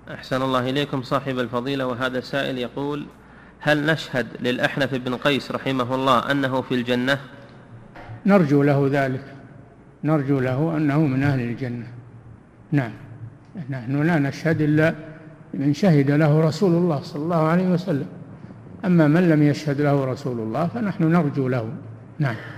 أحسن الله إليكم صاحب الفضيلة، وهذا سائل يقول: هل نشهد للأحنف بن قيس رحمه الله أنه في الجنة؟ نرجو له ذلك، نرجو له أنه من أهل الجنة. نعم، نحن لا نشهد إلا من شهد له رسول الله صلى الله عليه وسلم، أما من لم يشهد له رسول الله فنحن نرجو له. نعم.